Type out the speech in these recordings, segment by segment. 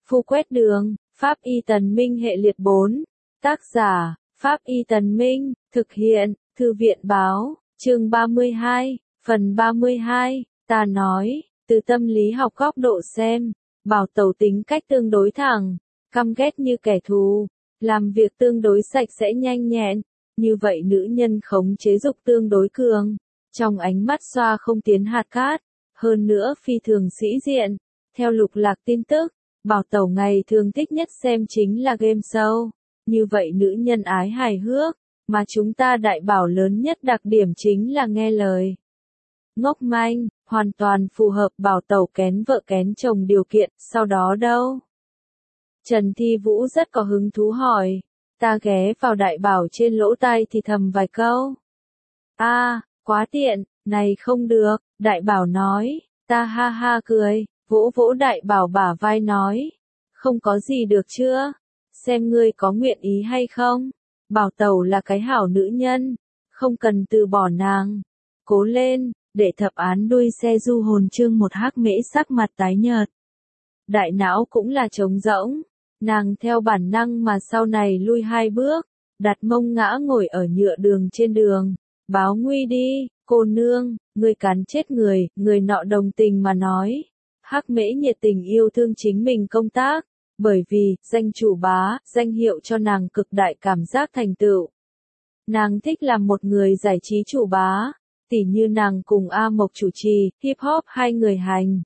Phu quét đường, Pháp Y Tần Minh hệ liệt 4. Tác giả, Pháp Y Tần Minh, thực hiện, Thư viện báo, chương 32, phần 32, ta nói, từ tâm lý học góc độ xem, Bảo Tẩu tính cách tương đối thẳng, căm ghét như kẻ thù, làm việc tương đối sạch sẽ nhanh nhẹn, như vậy nữ nhân khống chế dục tương đối cường, trong ánh mắt xoa không tiến hạt cát, hơn nữa phi thường sĩ diện. Theo lục lạc tin tức, Bảo Tẩu ngày thường thích nhất xem chính là game show, như vậy nữ nhân ái hài hước, mà chúng ta đại bảo lớn nhất đặc điểm chính là nghe lời. Ngốc manh, hoàn toàn phù hợp Bảo Tẩu kén vợ kén chồng điều kiện, sau đó đâu? Trần Thi Vũ rất có hứng thú hỏi, ta ghé vào đại bảo trên lỗ tai thì thầm vài câu. Quá tiện, này không được, đại bảo nói, ta ha ha cười, vỗ vỗ đại bảo bả vai nói, không có gì được chưa, xem ngươi có nguyện ý hay không, Bảo Tẩu là cái hảo nữ nhân, không cần từ bỏ nàng, cố lên, để thập án đuôi xe du hồn chương một hắc mễ sắc mặt tái nhợt. Đại não cũng là trống rỗng, nàng theo bản năng mà sau này lui 2 bước, đặt mông ngã ngồi ở nhựa đường trên đường, báo nguy đi, cô nương, người cắn chết người, người nọ đồng tình mà nói. Hắc mễ nhiệt tình yêu thương chính mình công tác, bởi vì, danh chủ bá, danh hiệu cho nàng cực đại cảm giác thành tựu. Nàng thích làm một người giải trí chủ bá, tỉ như nàng cùng A Mộc chủ trì, hip hop hai người hành.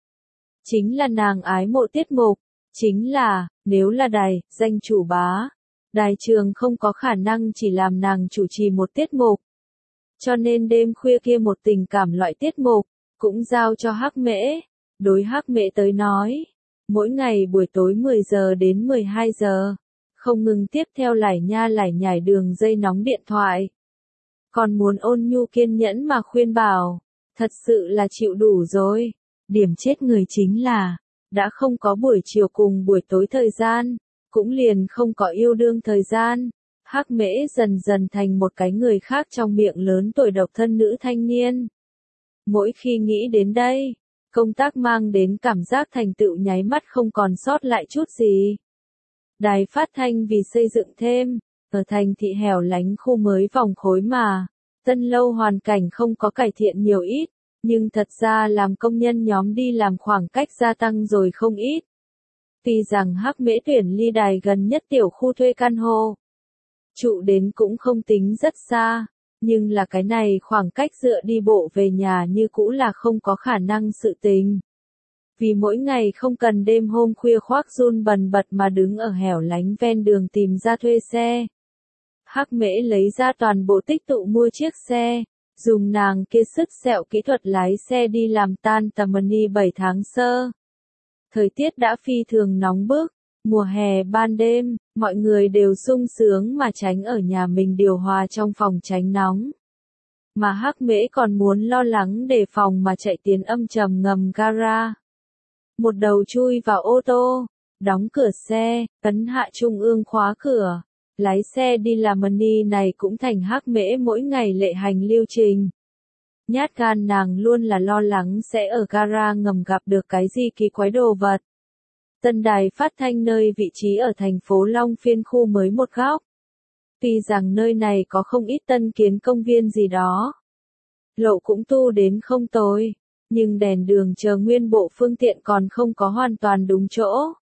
Chính là nàng ái mộ tiết mục, chính là, nếu là đài, danh chủ bá, đài trường không có khả năng chỉ làm nàng chủ trì một tiết mục. Cho nên đêm khuya kia một tình cảm loại tiết mục, cũng giao cho Hắc mễ. Đối Hắc mễ tới nói, mỗi ngày buổi tối 10 giờ đến 12 giờ, không ngừng tiếp theo lải nha lải nhải đường dây nóng điện thoại. Còn muốn ôn nhu kiên nhẫn mà khuyên bảo, thật sự là chịu đủ rồi. Điểm chết người chính là, đã không có buổi chiều cùng buổi tối thời gian, cũng liền không có yêu đương thời gian. Hắc mễ dần dần thành một cái người khác trong miệng lớn tuổi độc thân nữ thanh niên. Mỗi khi nghĩ đến đây, công tác mang đến cảm giác thành tựu nháy mắt không còn sót lại chút gì. Đài phát thanh vì xây dựng thêm, ở thành thị hẻo lánh khu mới vòng khối mà, Tân Lâu hoàn cảnh không có cải thiện nhiều ít, nhưng thật ra làm công nhân nhóm đi làm khoảng cách gia tăng rồi không ít. Tuy rằng Hắc mễ tuyển ly đài gần nhất tiểu khu thuê căn hộ, trụ đến cũng không tính rất xa, nhưng là cái này khoảng cách dựa đi bộ về nhà như cũ là không có khả năng sự tình. Vì mỗi ngày không cần đêm hôm khuya khoác run bần bật mà đứng ở hẻo lánh ven đường tìm ra thuê xe. Hắc mễ lấy ra toàn bộ tích tụ mua chiếc xe, dùng nàng kia sức sẹo kỹ thuật lái xe đi làm tan tầm money 7 tháng sơ. Thời tiết đã phi thường nóng bức, mùa hè ban đêm, mọi người đều sung sướng mà tránh ở nhà mình điều hòa trong phòng tránh nóng. Mà Hắc mễ còn muốn lo lắng đề phòng mà chạy tiến âm trầm ngầm gara. Một đầu chui vào ô tô, đóng cửa xe, ấn hạ trung ương khóa cửa. Lái xe đi làm money này cũng thành Hắc mễ mỗi ngày lệ hành lưu trình. Nhát gan nàng luôn là lo lắng sẽ ở gara ngầm gặp được cái gì kỳ quái đồ vật. Tân đài phát thanh nơi vị trí ở thành phố Long Phiên khu mới một góc. Tuy rằng nơi này có không ít tân kiến công viên gì đó. Lộ cũng tu đến không tồi, nhưng đèn đường chờ nguyên bộ phương tiện còn không có hoàn toàn đúng chỗ.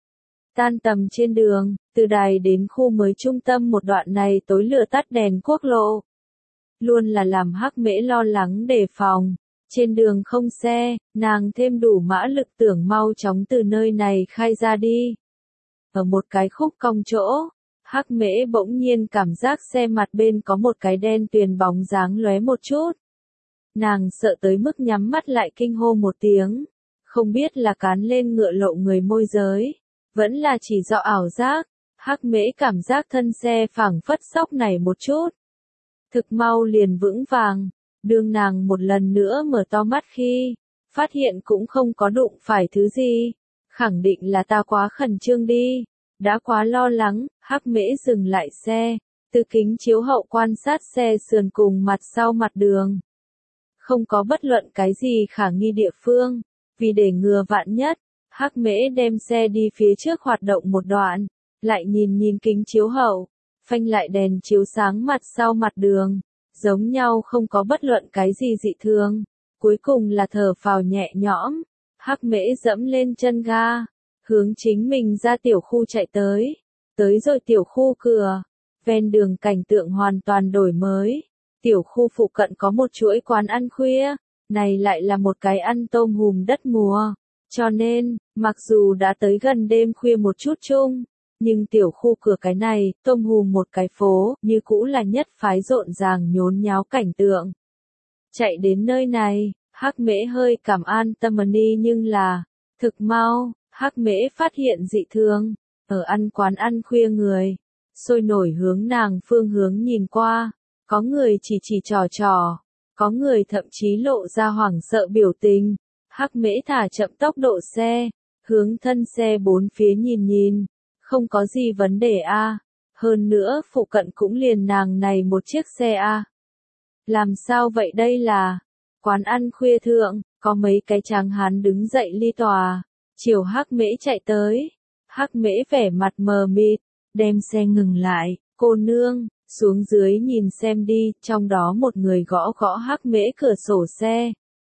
Tan tầm trên đường, từ đài đến khu mới trung tâm một đoạn này tối lửa tắt đèn quốc lộ. Luôn là làm Hắc mễ lo lắng đề phòng. Trên đường không xe, nàng thêm đủ mã lực tưởng mau chóng từ nơi này khai ra đi. Ở một cái khúc cong chỗ, Hắc mễ bỗng nhiên cảm giác xe mặt bên có một cái đen tuyền bóng dáng lóe một chút. Nàng sợ tới mức nhắm mắt lại kinh hô một tiếng, không biết là cán lên ngựa lộ người môi giới, vẫn là chỉ do ảo giác. Hắc mễ cảm giác thân xe phảng phất sóc nảy một chút. Thực mau liền vững vàng. Đương nàng một lần nữa mở to mắt khi, phát hiện cũng không có đụng phải thứ gì, khẳng định là ta quá khẩn trương đi, đã quá lo lắng. Hắc mễ dừng lại xe, từ kính chiếu hậu quan sát xe sườn cùng mặt sau mặt đường. Không có bất luận cái gì khả nghi địa phương, vì để ngừa vạn nhất, Hắc Mễ đem xe đi phía trước hoạt động một đoạn, lại nhìn nhìn kính chiếu hậu, phanh lại đèn chiếu sáng mặt sau mặt đường, giống nhau không có bất luận cái gì dị thường. Cuối cùng là thở phào nhẹ nhõm, Hắc Mễ dẫm lên chân ga, hướng chính mình ra tiểu khu chạy tới. Tới rồi tiểu khu cửa, ven đường cảnh tượng hoàn toàn đổi mới. Tiểu khu phụ cận có một chuỗi quán ăn khuya, này lại là một cái ăn tôm hùm đất mùa. Cho nên, mặc dù đã tới gần đêm khuya một chút chung, nhưng tiểu khu cửa cái này, tôm hùm một cái phố, như cũ là nhất phái rộn ràng nhốn nháo cảnh tượng. Chạy đến nơi này, Hắc Mễ hơi cảm an tâm đi, nhưng là, thực mau, Hắc Mễ phát hiện dị thường, ở ăn quán ăn khuya người, sôi nổi hướng nàng phương hướng nhìn qua, có người chỉ trò, có người thậm chí lộ ra hoảng sợ biểu tình. Hắc Mễ thả chậm tốc độ xe, hướng thân xe bốn phía nhìn nhìn, không có gì vấn đề a. Hơn nữa phụ cận cũng liền nàng này một chiếc xe a. Làm sao vậy, đây là quán ăn khuya thượng, có mấy cái tráng hán đứng dậy ly tòa, chiều Hắc Mễ chạy tới. Hắc Mễ vẻ mặt mờ mịt, đem xe ngừng lại, cô nương, xuống dưới nhìn xem đi, trong đó một người gõ gõ Hắc Mễ cửa sổ xe.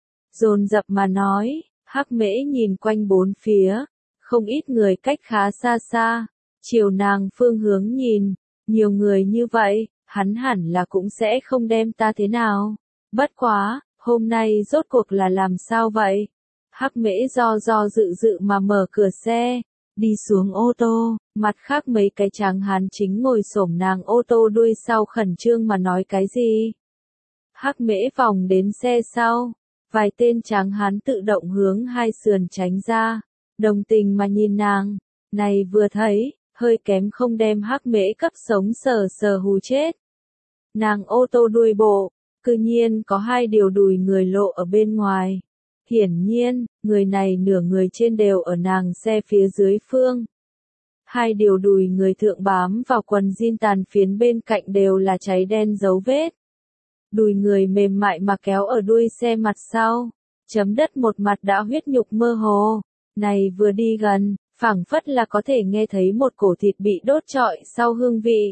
Dồn dập mà nói, Hắc Mễ nhìn quanh bốn phía, không ít người cách khá xa xa, chiều nàng phương hướng nhìn, nhiều người như vậy, hắn hẳn là cũng sẽ không đem ta thế nào. Bất quá, hôm nay rốt cuộc là làm sao vậy? Hắc Mễ do dự mà mở cửa xe, đi xuống ô tô, mặt khác mấy cái tráng hán chính ngồi xổm nàng ô tô đuôi sau khẩn trương mà nói cái gì. Hắc Mễ vòng đến xe sau, vài tên tráng hán tự động hướng hai sườn tránh ra, đồng tình mà nhìn nàng, này vừa thấy, hơi kém không đem Hắc Mễ cấp sống sờ hù chết. Nàng ô tô đuôi bộ, cư nhiên có hai điều đùi người lộ ở bên ngoài. Hiển nhiên, người này nửa người trên đều ở nàng xe phía dưới phương. Hai điều đùi người thượng bám vào quần jean tàn phiến bên cạnh đều là cháy đen dấu vết. Đùi người mềm mại mà kéo ở đuôi xe mặt sau, chấm đất một mặt đã huyết nhục mơ hồ. Này vừa đi gần, phảng phất là có thể nghe thấy một cổ thịt bị đốt trọi sau hương vị.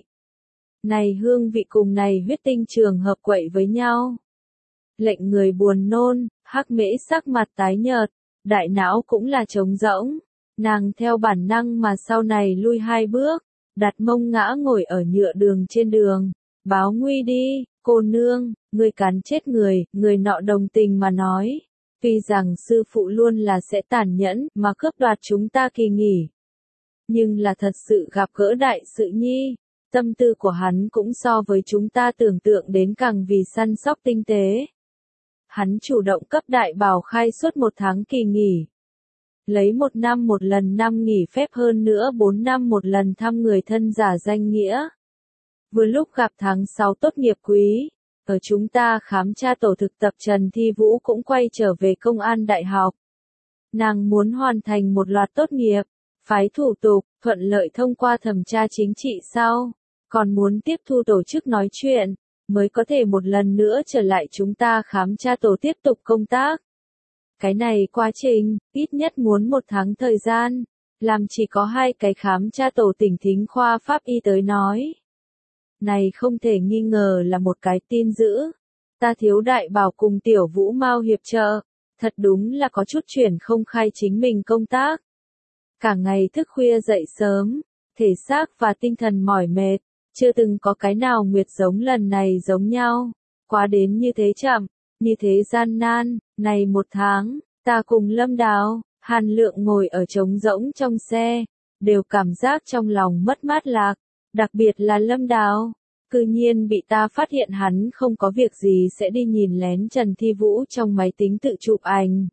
Này hương vị cùng này huyết tinh trường hợp quậy với nhau. Lệnh người buồn nôn, Hắc Mễ sắc mặt tái nhợt, đại não cũng là trống rỗng. Nàng theo bản năng mà sau này lui hai bước, đặt mông ngã ngồi ở nhựa đường trên đường. Báo nguy đi, cô nương, ngươi cắn chết người, người nọ đồng tình mà nói. Tuy rằng sư phụ luôn là sẽ tàn nhẫn mà cướp đoạt chúng ta kỳ nghỉ. Nhưng là thật sự gặp gỡ đại sự nhi. Tâm tư của hắn cũng so với chúng ta tưởng tượng đến càng vì săn sóc tinh tế. Hắn chủ động cấp đại bảo khai suốt 1 tháng kỳ nghỉ. Lấy 1 năm một lần năm nghỉ phép, hơn nữa 4 năm một lần thăm người thân giả danh nghĩa. Vừa lúc gặp tháng 6 tốt nghiệp quý, ở chúng ta khám tra tổ thực tập, Trần Thi Vũ cũng quay trở về công an đại học. Nàng muốn hoàn thành một loạt tốt nghiệp, phái thủ tục, thuận lợi thông qua thẩm tra chính trị sau, còn muốn tiếp thu tổ chức nói chuyện, mới có thể một lần nữa trở lại chúng ta khám tra tổ tiếp tục công tác. Cái này quá trình, ít nhất muốn 1 tháng thời gian, làm chỉ có 2 cái khám tra tổ tỉnh thính khoa pháp y tới nói. Này không thể nghi ngờ là một cái tin dữ. Ta thiếu đại bảo cùng tiểu Vũ Mao hiệp trợ, thật đúng là có chút chuyển không khai chính mình công tác. Cả ngày thức khuya dậy sớm, thể xác và tinh thần mỏi mệt, chưa từng có cái nào nguyệt giống lần này giống nhau. Quá đến như thế chậm, như thế gian nan. Này 1 tháng, ta cùng Lâm Đào, Hàn Lượng ngồi ở trống rỗng trong xe, đều cảm giác trong lòng mất mát lạc. Đặc biệt là Lâm Đào, cư nhiên bị ta phát hiện hắn không có việc gì sẽ đi nhìn lén Trần Thi Vũ trong máy tính tự chụp ảnh.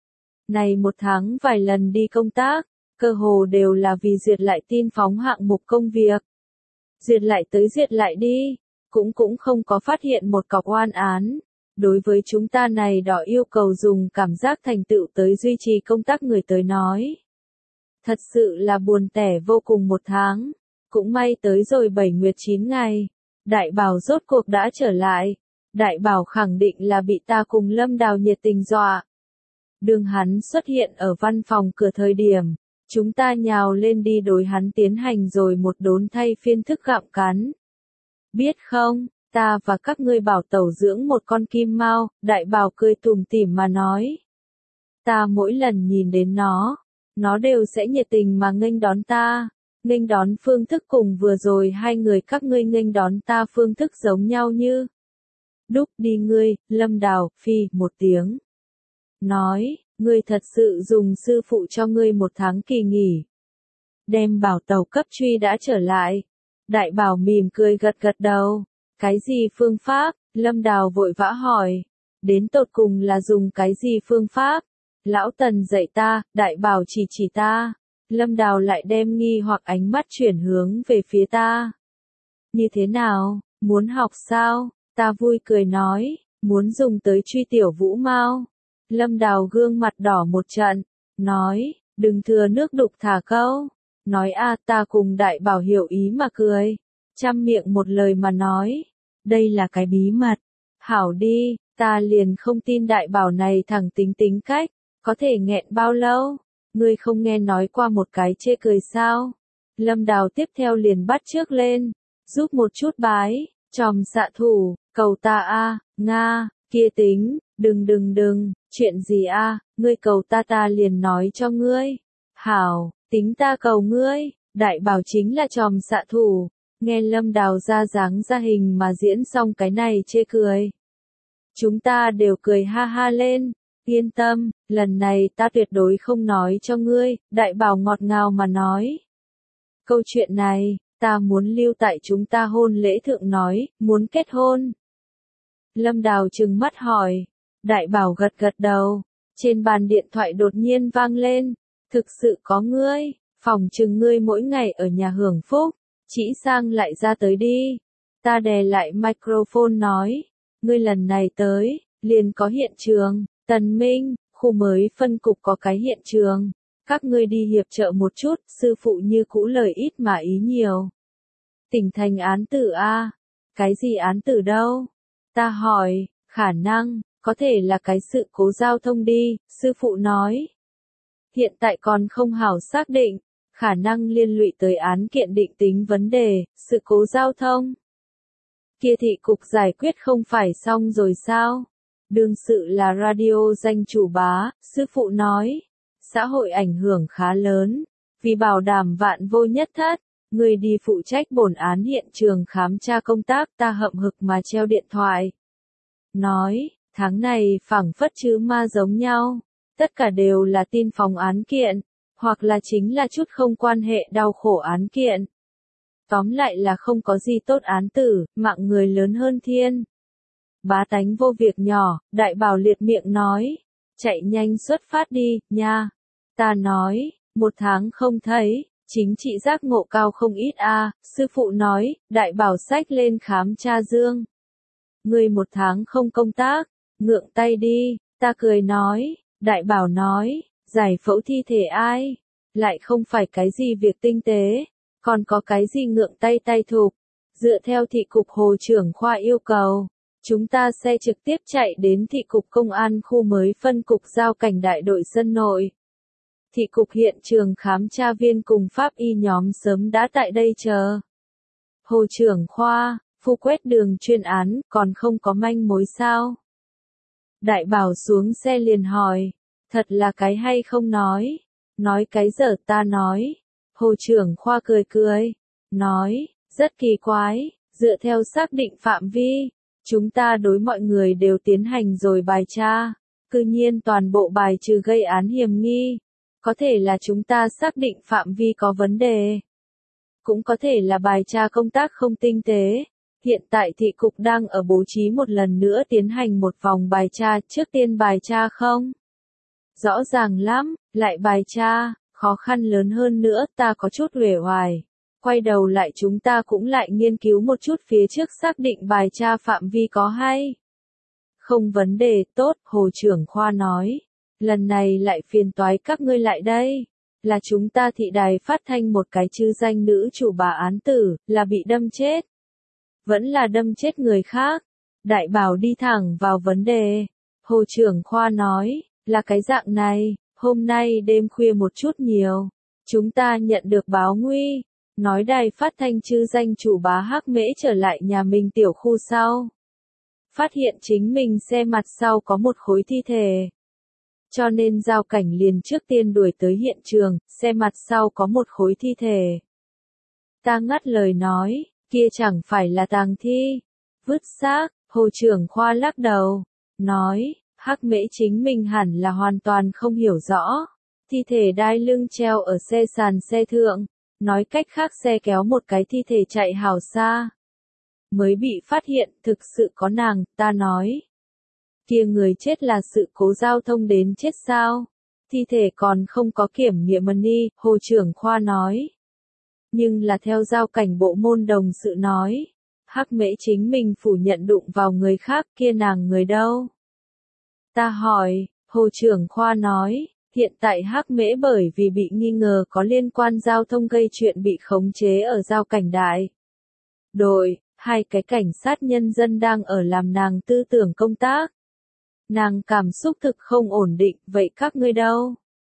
Này 1 tháng vài lần đi công tác, cơ hồ đều là vì duyệt lại tin phóng hạng mục công việc. Duyệt lại tới duyệt lại đi, cũng không có phát hiện một cọc oan án. Đối với chúng ta này đòi yêu cầu dùng cảm giác thành tựu tới duy trì công tác người tới nói. Thật sự là buồn tẻ vô cùng. 1 tháng, cũng may tới rồi 7 nguyệt 9 ngày, đại bảo rốt cuộc đã trở lại. Đại bảo khẳng định là bị ta cùng Lâm Đào nhiệt tình dọa. Đường hắn xuất hiện ở văn phòng cửa thời điểm, chúng ta nhào lên đi đối hắn tiến hành rồi một đốn thay phiên thức gặm cắn. Biết không, ta và các ngươi bảo tẩu dưỡng một con kim mao, đại bảo cười tủm tỉm mà nói. Ta mỗi lần nhìn đến nó đều sẽ nhiệt tình mà nghênh đón ta. Nghênh đón phương thức cùng vừa rồi hai người các ngươi nghênh đón ta phương thức giống nhau như. Đúc đi ngươi, Lâm Đào, phi, một tiếng. Nói, ngươi thật sự dùng sư phụ cho ngươi một tháng kỳ nghỉ. Đem bảo tàu cấp truy đã trở lại. Đại bảo mỉm cười gật gật đầu. Cái gì phương pháp? Lâm Đào vội vã hỏi. Đến tột cùng là dùng cái gì phương pháp? Lão Tần dạy ta, đại bảo chỉ ta. Lâm Đào lại đem nghi hoặc ánh mắt chuyển hướng về phía ta. Như thế nào, muốn học sao? Ta vui cười nói, muốn dùng tới truy tiểu vũ mau. Lâm Đào gương mặt đỏ một trận, nói, đừng thừa nước đục thả câu. Nói ta cùng đại bảo hiểu ý mà cười. Trăm miệng một lời mà nói, đây là cái bí mật. Hảo đi, ta liền không tin đại bảo này thẳng tính cách, có thể nghẹn bao lâu. Ngươi không nghe nói qua một cái chê cười sao? Lâm Đào tiếp theo liền bắt trước lên, giúp một chút bái, tròm xạ thủ, cầu ta Nga, kia tính, đừng, chuyện gì ngươi cầu ta liền nói cho ngươi. Hảo, tính ta cầu ngươi, đại bảo chính là tròm xạ thủ. Nghe Lâm Đào ra dáng ra hình mà diễn xong cái này chê cười. Chúng ta đều cười ha ha lên. Yên tâm, lần này ta tuyệt đối không nói cho ngươi, đại bảo ngọt ngào mà nói. Câu chuyện này, ta muốn lưu tại chúng ta hôn lễ thượng nói, muốn kết hôn. Lâm Đào trừng mắt hỏi, đại bảo gật đầu, trên bàn điện thoại đột nhiên vang lên, thực sự có ngươi, phòng chừng ngươi mỗi ngày ở nhà hưởng phúc, chỉ sang lại ra tới đi. Ta đè lại microphone nói, ngươi lần này tới, liền có hiện trường. Tần Minh, khu mới phân cục có cái hiện trường, các ngươi đi hiệp trợ một chút, sư phụ như cũ lời ít mà ý nhiều. Tỉnh thành án tử cái gì án tử đâu? Ta hỏi, khả năng, có thể là cái sự cố giao thông đi, sư phụ nói. Hiện tại còn không hảo xác định, khả năng liên lụy tới án kiện định tính vấn đề, sự cố giao thông. Kia thị cục giải quyết không phải xong rồi sao? Đương sự là radio danh chủ bá, sư phụ nói. Xã hội ảnh hưởng khá lớn. Vì bảo đảm vạn vô nhất thất, người đi phụ trách bổn án hiện trường khám tra công tác ta hậm hực mà treo điện thoại. Nói, tháng này phảng phất chứ ma giống nhau. Tất cả đều là tin phòng án kiện, hoặc là chính là chút không quan hệ đau khổ án kiện. Tóm lại là không có gì tốt án tử, mạng người lớn hơn thiên. Bá tánh vô việc nhỏ, đại bảo liệt miệng nói. Chạy nhanh xuất phát đi, nha. Ta nói, một tháng không thấy, chính trị giác ngộ cao không ít sư phụ nói, đại bảo xách lên khám tra dương. Người một tháng không công tác, ngượng tay đi, ta cười nói, đại bảo nói, giải phẫu thi thể ai, lại không phải cái gì việc tinh tế, còn có cái gì ngượng tay thục, dựa theo thị cục hồ trưởng khoa yêu cầu. Chúng ta xe trực tiếp chạy đến thị cục công an khu mới phân cục giao cảnh đại đội dân nội. Thị cục hiện trường khám tra viên cùng pháp y nhóm sớm đã tại đây chờ. Hồ trưởng khoa, phu quét đường chuyên án, còn không có manh mối sao? Đại bảo xuống xe liền hỏi, thật là cái hay không nói? Nói cái dở ta nói. Hồ trưởng khoa cười, nói, rất kỳ quái, dựa theo xác định phạm vi. Chúng ta đối mọi người đều tiến hành rồi bài tra, cư nhiên toàn bộ bài trừ gây án hiểm nghi. Có thể là chúng ta xác định phạm vi có vấn đề. Cũng có thể là bài tra công tác không tinh tế. Hiện tại thị cục đang ở bố trí một lần nữa tiến hành một vòng bài tra, trước tiên bài tra không? Rõ ràng lắm, lại bài tra, khó khăn lớn hơn nữa, ta có chút uể oải. Quay đầu lại chúng ta cũng lại nghiên cứu một chút phía trước xác định bài tra phạm vi có hay. Không vấn đề, tốt, Hồ trưởng khoa nói. Lần này lại phiền toái các ngươi lại đây. Là chúng ta thị đài phát thanh một cái chư danh nữ chủ bà án tử, là bị đâm chết. Vẫn là đâm chết người khác. Đại bảo đi thẳng vào vấn đề. Hồ trưởng khoa nói, là cái dạng này, hôm nay đêm khuya một chút nhiều, chúng ta nhận được báo nguy, nói đài phát thanh chư danh chủ bá Hắc Mễ trở lại nhà mình tiểu khu sau. Phát hiện chính mình xe mặt sau có một khối thi thể. Cho nên giao cảnh liền trước tiên đuổi tới hiện trường, xe mặt sau có một khối thi thể. Ta ngắt lời nói, kia chẳng phải là tang thi, vứt xác, Hồ trưởng khoa lắc đầu, nói, Hắc Mễ chính mình hẳn là hoàn toàn không hiểu rõ. Thi thể đai lưng treo ở xe sàn xe thượng, nói cách khác xe kéo một cái thi thể chạy hào xa. Mới bị phát hiện, thực sự có nàng, ta nói. Kia người chết là sự cố giao thông đến chết sao? Thi thể còn không có kiểm nghiệm money, Hồ trưởng khoa nói. Nhưng là theo giao cảnh bộ môn đồng sự nói, Hắc Mễ chính mình phủ nhận đụng vào người khác, kia nàng người đâu? Ta hỏi, Hồ trưởng khoa nói, hiện tại Hắc Mễ bởi vì bị nghi ngờ có liên quan giao thông gây chuyện bị khống chế ở giao cảnh đại đội, 2 cái cảnh sát nhân dân đang ở làm nàng tư tưởng công tác. Nàng cảm xúc thực không ổn định, vậy các ngươi đâu?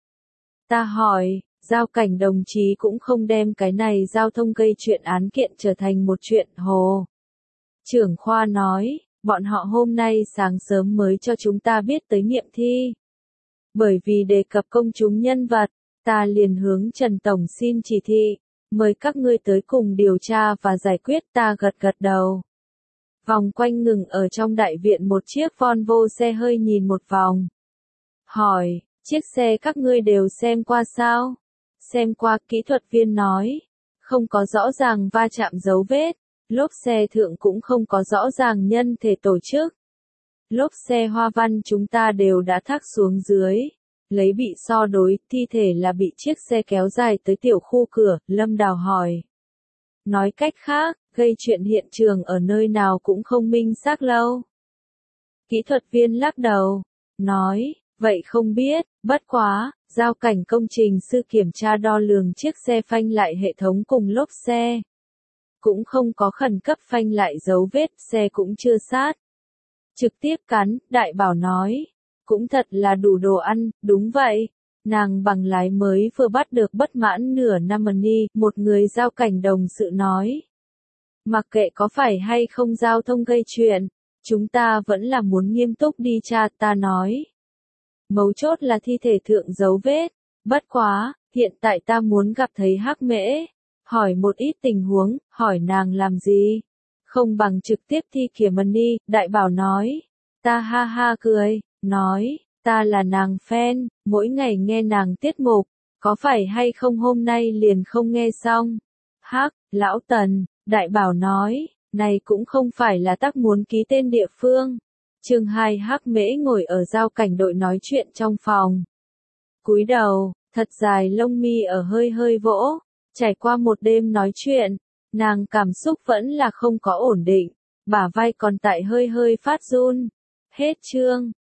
Ta hỏi, giao cảnh đồng chí cũng không đem cái này giao thông gây chuyện án kiện trở thành một chuyện hồ. Trưởng khoa nói, bọn họ hôm nay sáng sớm mới cho chúng ta biết tới nghiệm thi. Bởi vì đề cập công chúng nhân vật, ta liền hướng Trần Tổng xin chỉ thị, mời các ngươi tới cùng điều tra và giải quyết. Ta gật gật đầu. Vòng quanh ngừng ở trong đại viện một chiếc Volvo xe hơi nhìn một vòng. Hỏi, chiếc xe các ngươi đều xem qua sao? Xem qua, kỹ thuật viên nói. Không có rõ ràng va chạm dấu vết. Lốp xe thượng cũng không có rõ ràng nhân thể tổ chức. Lốp xe hoa văn chúng ta đều đã thác xuống dưới. Lấy bị so đối, thi thể là bị chiếc xe kéo dài tới tiểu khu cửa, Lâm Đào hỏi. Nói cách khác, gây chuyện hiện trường ở nơi nào cũng không minh xác lâu. Kỹ thuật viên lắc đầu, nói, vậy không biết, bất quá, giao cảnh công trình sư kiểm tra đo lường chiếc xe phanh lại hệ thống cùng lốp xe. Cũng không có khẩn cấp phanh lại dấu vết, xe cũng chưa sát. Trực tiếp cắn, Đại Bảo nói. Cũng thật là đủ đồ ăn, đúng vậy. Nàng bằng lái mới vừa bắt được bất mãn nửa năm money, một người giao cảnh đồng sự nói. Mặc kệ có phải hay không giao thông gây chuyện, chúng ta vẫn là muốn nghiêm túc đi tra, ta nói. Mấu chốt là thi thể thượng dấu vết. Bất quá, hiện tại ta muốn gặp thấy Hắc Mễ. Hỏi một ít tình huống, hỏi nàng làm gì? Không bằng trực tiếp thi kiểm money, Đại Bảo nói. Ta ha ha cười, nói, ta là nàng fan, mỗi ngày nghe nàng tiết mục, có phải hay không hôm nay liền không nghe xong? Hắc, lão Tần, Đại Bảo nói, này cũng không phải là tác muốn ký tên địa phương. Chương 2 Hắc Mễ ngồi ở giao cảnh đội nói chuyện trong phòng. Cúi đầu, thật dài lông mi ở hơi hơi vỗ. Trải qua một đêm nói chuyện, nàng cảm xúc vẫn là không có ổn định, bả vai còn tại hơi hơi phát run. Hết chương.